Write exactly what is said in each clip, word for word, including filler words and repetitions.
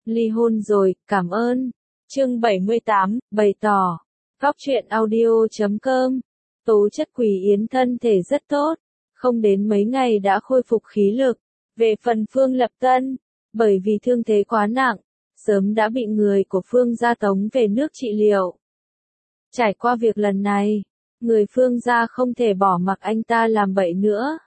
Ly hôn rồi, cảm ơn. Chương bảy mươi tám, bày tỏ. Góc truyện audio chấm com. Tố chất Quỷ Yến thân thể rất tốt, không đến mấy ngày đã khôi phục khí lực. Về phần Phương Lập Tân, bởi vì thương thế quá nặng, sớm đã bị người của Phương gia tống về nước trị liệu. Trải qua việc lần này, người Phương gia không thể bỏ mặc anh ta làm bậy nữa.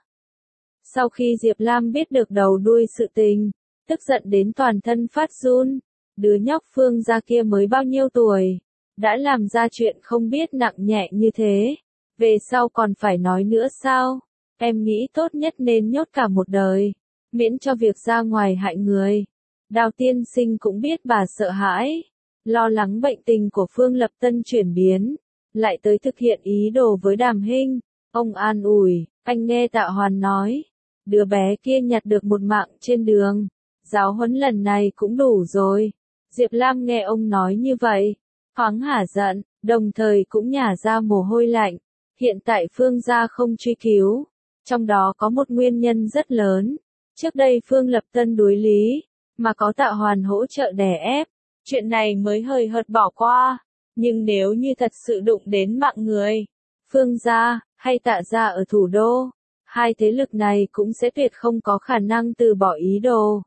Sau khi Diệp Lam biết được đầu đuôi sự tình, tức giận đến toàn thân phát run, đứa nhóc Phương gia kia mới bao nhiêu tuổi, đã làm ra chuyện không biết nặng nhẹ như thế, về sau còn phải nói nữa sao? Em nghĩ tốt nhất nên nhốt cả một đời, miễn cho việc ra ngoài hại người. Đào tiên sinh cũng biết bà sợ hãi, lo lắng bệnh tình của Phương Lập Tân chuyển biến, lại tới thực hiện ý đồ với Đàm Hinh. Ông an ủi, anh nghe Tạ Hoàn nói, đứa bé kia nhặt được một mạng trên đường, giáo huấn lần này cũng đủ rồi. Diệp Lam nghe ông nói như vậy, thoáng hả giận, đồng thời cũng nhả ra mồ hôi lạnh. Hiện tại Phương gia không truy cứu, trong đó có một nguyên nhân rất lớn. Trước đây Phương Lập Tân đối lý, mà có Tạ Hoàn hỗ trợ đè ép, chuyện này mới hơi hợt bỏ qua. Nhưng nếu như thật sự đụng đến mạng người, Phương gia, hay Tạ gia ở thủ đô, hai thế lực này cũng sẽ tuyệt không có khả năng từ bỏ ý đồ.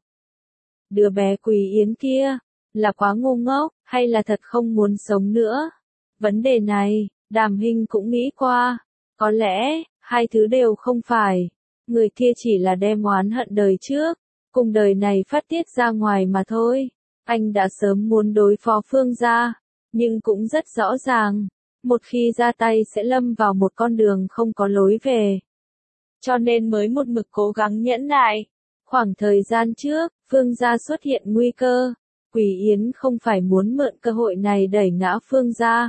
Đứa bé Quỷ Yến kia, là quá ngu ngốc, hay là thật không muốn sống nữa? Vấn đề này, Đàm Hinh cũng nghĩ qua. Có lẽ, hai thứ đều không phải. Người kia chỉ là đem oán hận đời trước, cùng đời này phát tiết ra ngoài mà thôi. Anh đã sớm muốn đối phó Phương gia, nhưng cũng rất rõ ràng, một khi ra tay sẽ lâm vào một con đường không có lối về. Cho nên mới một mực cố gắng nhẫn nại. Khoảng thời gian trước, Phương gia xuất hiện nguy cơ, Quỷ Yến không phải muốn mượn cơ hội này đẩy ngã Phương gia,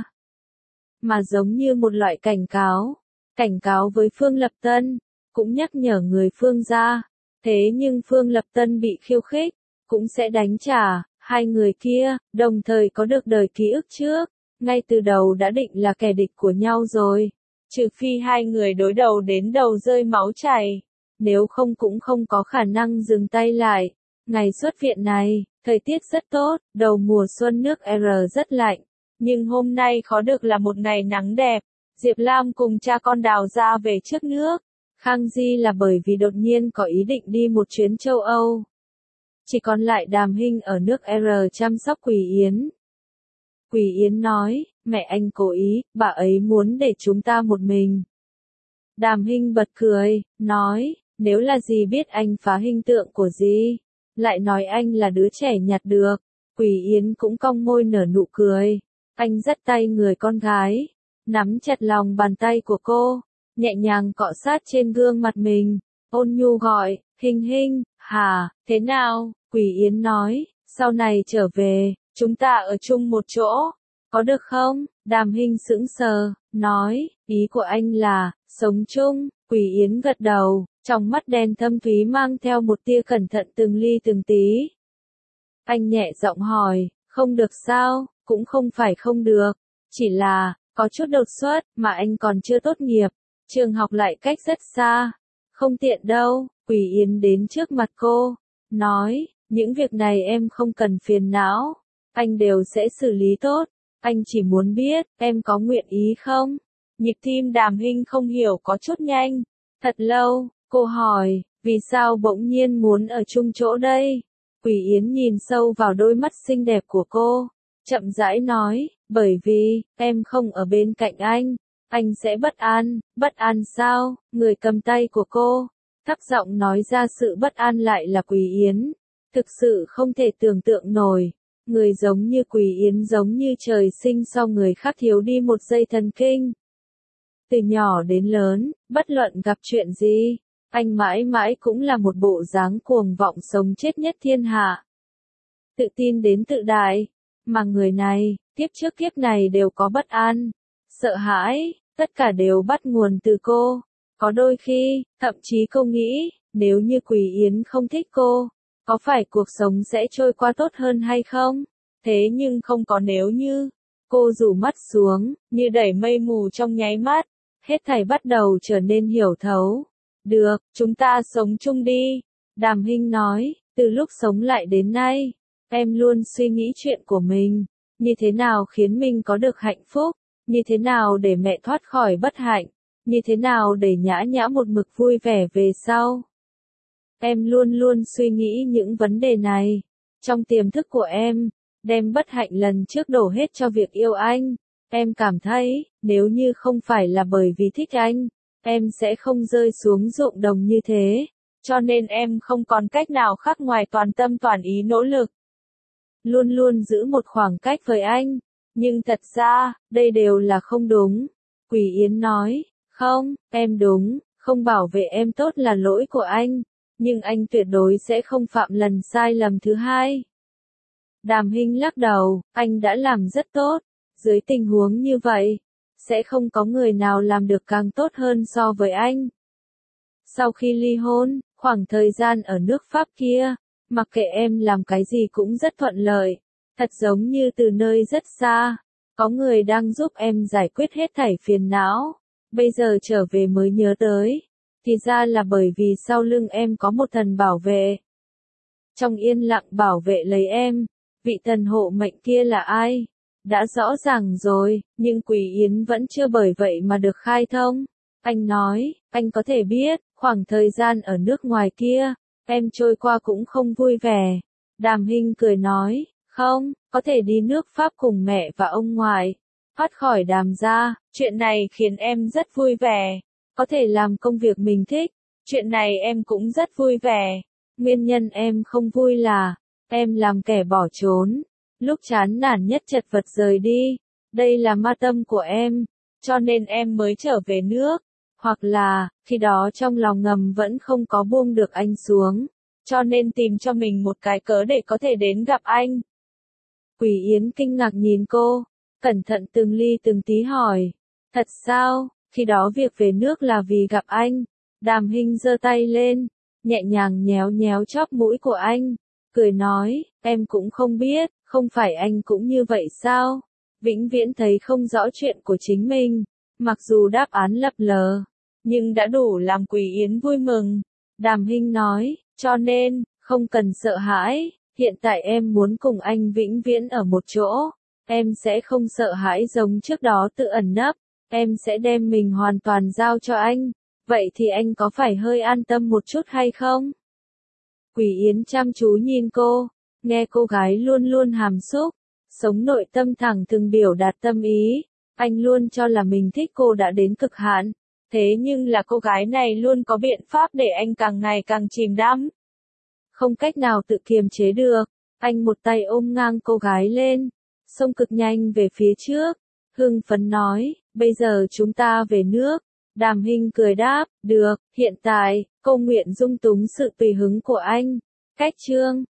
mà giống như một loại cảnh cáo, cảnh cáo với Phương Lập Tân, cũng nhắc nhở người Phương gia. Thế nhưng Phương Lập Tân bị khiêu khích, cũng sẽ đánh trả. Hai người kia, đồng thời có được đời ký ức trước, ngay từ đầu đã định là kẻ địch của nhau rồi. Trừ phi hai người đối đầu đến đầu rơi máu chảy, nếu không cũng không có khả năng dừng tay lại. Ngày xuất viện này, thời tiết rất tốt, đầu mùa xuân nước R rất lạnh, nhưng hôm nay khó được là một ngày nắng đẹp. Diệp Lam cùng cha con Đào ra về trước nước. Khang Di là bởi vì đột nhiên có ý định đi một chuyến châu Âu. Chỉ còn lại Đàm Hinh ở nước R chăm sóc Quỷ Yến. Quỷ Yến nói, mẹ anh cố ý, bà ấy muốn để chúng ta một mình. Đàm Hinh bật cười, nói, nếu là dì biết anh phá hình tượng của dì, lại nói anh là đứa trẻ nhặt được. Quỷ Yến cũng cong môi nở nụ cười. Anh dắt tay người con gái, nắm chặt lòng bàn tay của cô, nhẹ nhàng cọ sát trên gương mặt mình, ôn nhu gọi, Hinh Hinh, hả, thế nào? Quỷ Yến nói, sau này trở về, chúng ta ở chung một chỗ, có được không? Đàm Hinh sững sờ, nói, ý của anh là, sống chung. Quỷ Yến gật đầu, trong mắt đen thâm thúy mang theo một tia cẩn thận từng ly từng tí. Anh nhẹ giọng hỏi, không được sao? Cũng không phải không được, chỉ là, có chút đột xuất, mà anh còn chưa tốt nghiệp, trường học lại cách rất xa, không tiện đâu. Quỷ Yến đến trước mặt cô, nói, những việc này em không cần phiền não, anh đều sẽ xử lý tốt, anh chỉ muốn biết, em có nguyện ý không? Nhịp tim Đàm Hinh không hiểu có chút nhanh, thật lâu, cô hỏi, vì sao bỗng nhiên muốn ở chung chỗ đây? Quỷ Yến nhìn sâu vào đôi mắt xinh đẹp của cô, chậm rãi nói, bởi vì, em không ở bên cạnh anh, anh sẽ bất an. Bất an sao? Người cầm tay của cô, thấp giọng nói ra sự bất an lại là Quỷ Yến. Thực sự không thể tưởng tượng nổi, người giống như Quỷ Yến giống như trời sinh so người khác thiếu đi một dây thần kinh. Từ nhỏ đến lớn, bất luận gặp chuyện gì, anh mãi mãi cũng là một bộ dáng cuồng vọng sống chết nhất thiên hạ. Tự tin đến tự đại. Mà người này, kiếp trước kiếp này đều có bất an, sợ hãi, tất cả đều bắt nguồn từ cô. Có đôi khi, thậm chí cô nghĩ, nếu như Quỷ Yến không thích cô, có phải cuộc sống sẽ trôi qua tốt hơn hay không? Thế nhưng không có nếu như. Cô rủ mắt xuống, như đẩy mây mù trong nháy mắt, hết thảy bắt đầu trở nên hiểu thấu. Được, chúng ta sống chung đi. Đàm Hinh nói, từ lúc sống lại đến nay, Em luôn suy nghĩ chuyện của mình, như thế nào khiến mình có được hạnh phúc, như thế nào để mẹ thoát khỏi bất hạnh, như thế nào để Nhã Nhã một mực vui vẻ về sau. Em luôn luôn suy nghĩ những vấn đề này. Trong tiềm thức của em, đem bất hạnh lần trước đổ hết cho việc yêu anh. Em cảm thấy, nếu như không phải là bởi vì thích anh, em sẽ không rơi xuống ruộng đồng như thế. Cho nên em không còn cách nào khác ngoài toàn tâm toàn ý nỗ lực. Luôn luôn giữ một khoảng cách với anh. Nhưng thật ra, đây đều là không đúng. Quỷ Yến nói, không, em đúng, không bảo vệ em tốt là lỗi của anh. Nhưng anh tuyệt đối sẽ không phạm lần sai lầm thứ hai. Đàm Hinh lắc đầu, anh đã làm rất tốt. Dưới tình huống như vậy, sẽ không có người nào làm được càng tốt hơn so với anh. Sau khi ly hôn, khoảng thời gian ở nước Pháp kia, mặc kệ em làm cái gì cũng rất thuận lợi, thật giống như từ nơi rất xa, có người đang giúp em giải quyết hết thảy phiền não. Bây giờ trở về mới nhớ tới, thì ra là bởi vì sau lưng em có một thần bảo vệ. Trong yên lặng bảo vệ lấy em, vị thần hộ mệnh kia là ai? Đã rõ ràng rồi, nhưng Quỷ Yến vẫn chưa bởi vậy mà được khai thông. Anh nói, anh có thể biết, khoảng thời gian ở nước ngoài kia, em trôi qua cũng không vui vẻ. Đàm Hinh cười nói, không, có thể đi nước Pháp cùng mẹ và ông ngoại. Thoát khỏi Đàm gia, chuyện này khiến em rất vui vẻ. Có thể làm công việc mình thích, chuyện này em cũng rất vui vẻ. Nguyên nhân em không vui là, em làm kẻ bỏ trốn. Lúc chán nản nhất chật vật rời đi. Đây là ma tâm của em, cho nên em mới trở về nước. Hoặc là, khi đó trong lòng ngầm vẫn không có buông được anh xuống, cho nên tìm cho mình một cái cớ để có thể đến gặp anh. Quỷ Yến kinh ngạc nhìn cô, cẩn thận từng ly từng tí hỏi, thật sao, khi đó việc về nước là vì gặp anh. Đàm Hinh giơ tay lên, nhẹ nhàng nhéo nhéo chóp mũi của anh, cười nói, em cũng không biết, không phải anh cũng như vậy sao? Vĩnh viễn thấy không rõ chuyện của chính mình, mặc dù đáp án lập lờ, nhưng đã đủ làm Quỷ Yến vui mừng. Đàm Hinh nói, cho nên, không cần sợ hãi, hiện tại em muốn cùng anh vĩnh viễn ở một chỗ, em sẽ không sợ hãi giống trước đó tự ẩn nấp, em sẽ đem mình hoàn toàn giao cho anh, vậy thì anh có phải hơi an tâm một chút hay không? Quỷ Yến chăm chú nhìn cô, nghe cô gái luôn luôn hàm xúc, sống nội tâm thẳng thừng biểu đạt tâm ý, anh luôn cho là mình thích cô đã đến cực hạn, thế nhưng là cô gái này luôn có biện pháp để anh càng ngày càng chìm đắm. Không cách nào tự kiềm chế được, anh một tay ôm ngang cô gái lên, xông cực nhanh về phía trước, hưng phấn nói, bây giờ chúng ta về nước. Đàm Hinh cười đáp, được, hiện tại, cô nguyện dung túng sự tùy hứng của anh. Cách chương